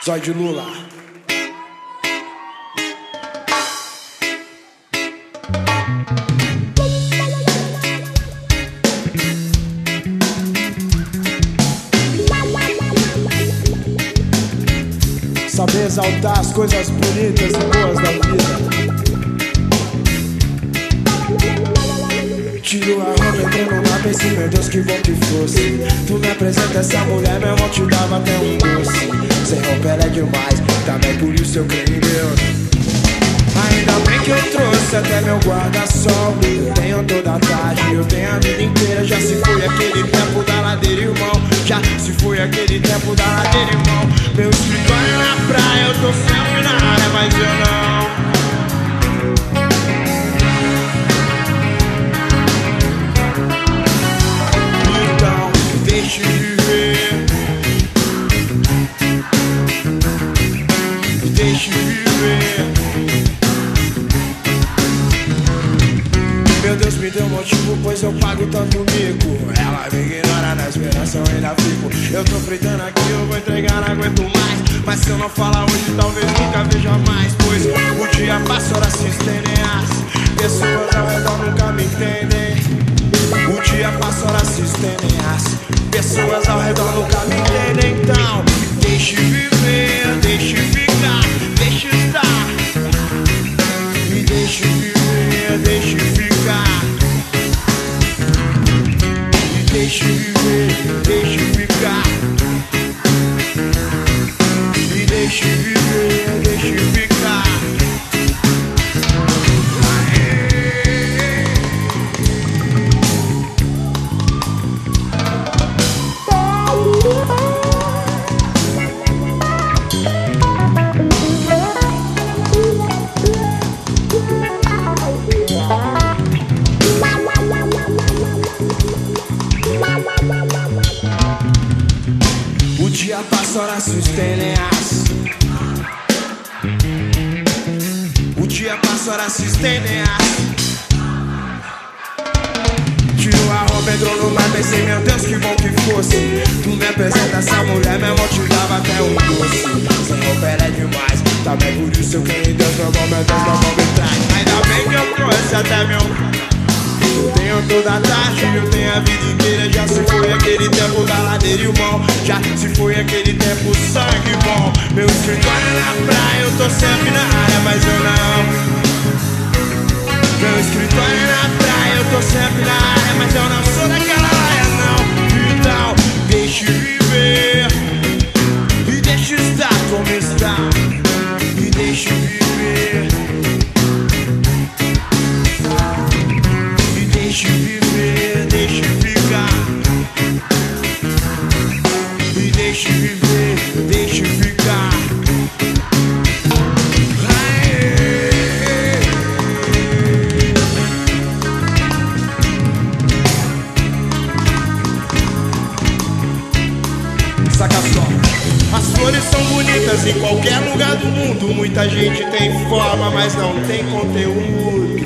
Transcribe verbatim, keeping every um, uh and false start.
Zóio de Lula. Saber exaltar as coisas bonitas e boas da vida. Tiro a roupa, entrando lá, pensei, meu Deus, que bom que fosse. Tu me apresenta essa mulher, meu irmão, te dava até um doce. Sem roupa ela é demais, também por isso eu creio em Deus. Ainda bem que eu trouxe até meu guarda-sol. Eu tenho toda a tarde, eu tenho a vida inteira. Já se foi aquele tempo da ladeira, irmão. Já se foi aquele tempo da ladeira, irmão. Meu escritório na praia, eu tô sempre na área, mas eu não. Então, deixe viver. Deixe viver. Meu Deus me deu motivo, pois eu pago tanto mico. Ela me ignora, na esperança eu ainda fico. Eu tô fritando aqui, eu vou entregar, não aguento mais. Mas se eu não falar hoje, talvez nunca veja mais. Pois o dia passa, horas se estendem. As pessoas ao redor nunca me entendem. O dia passa, horas se estendem. As pessoas ao redor nunca me entendem. Então, deixe viver, deixe ficar, deixe estar. Me deixe viver, deixe ficar. Me deixe viver, deixe ficar. Me deixe viver, deixe ficar. O dia passa, horas se estendem. As O dia passa, horas se estendem. Tiro a roupa, entrou no mar, pensei, meu Deus, que bom que fosse. Tu me apresenta essa mulher, meu irmão, te dava até um doce. Sem roupa ela é demais, também por isso eu creio em Deus. Meu bom, meu Deus, meu bom me traz. Ainda bem que eu trouxe até meu. Eu tenho toda a tarde, eu tenho a vida inteira. Já se foi aquele tempo da ladeira, irmão. Já se foi aquele tempo sangue bom. Meu escritório na praia, eu tô sempre na área, mas eu não. Meu escritório na praia, eu tô sempre na área, mas eu não sou daquela área, não. Então, deixe viver e deixe estar como está. E deixe viver. Deixe viver, deixe ficar. E deixe viver, deixe ficar. Aê. Saca só. As flores são bonitas em qualquer lugar do mundo. Muita gente tem forma, mas não tem conteúdo.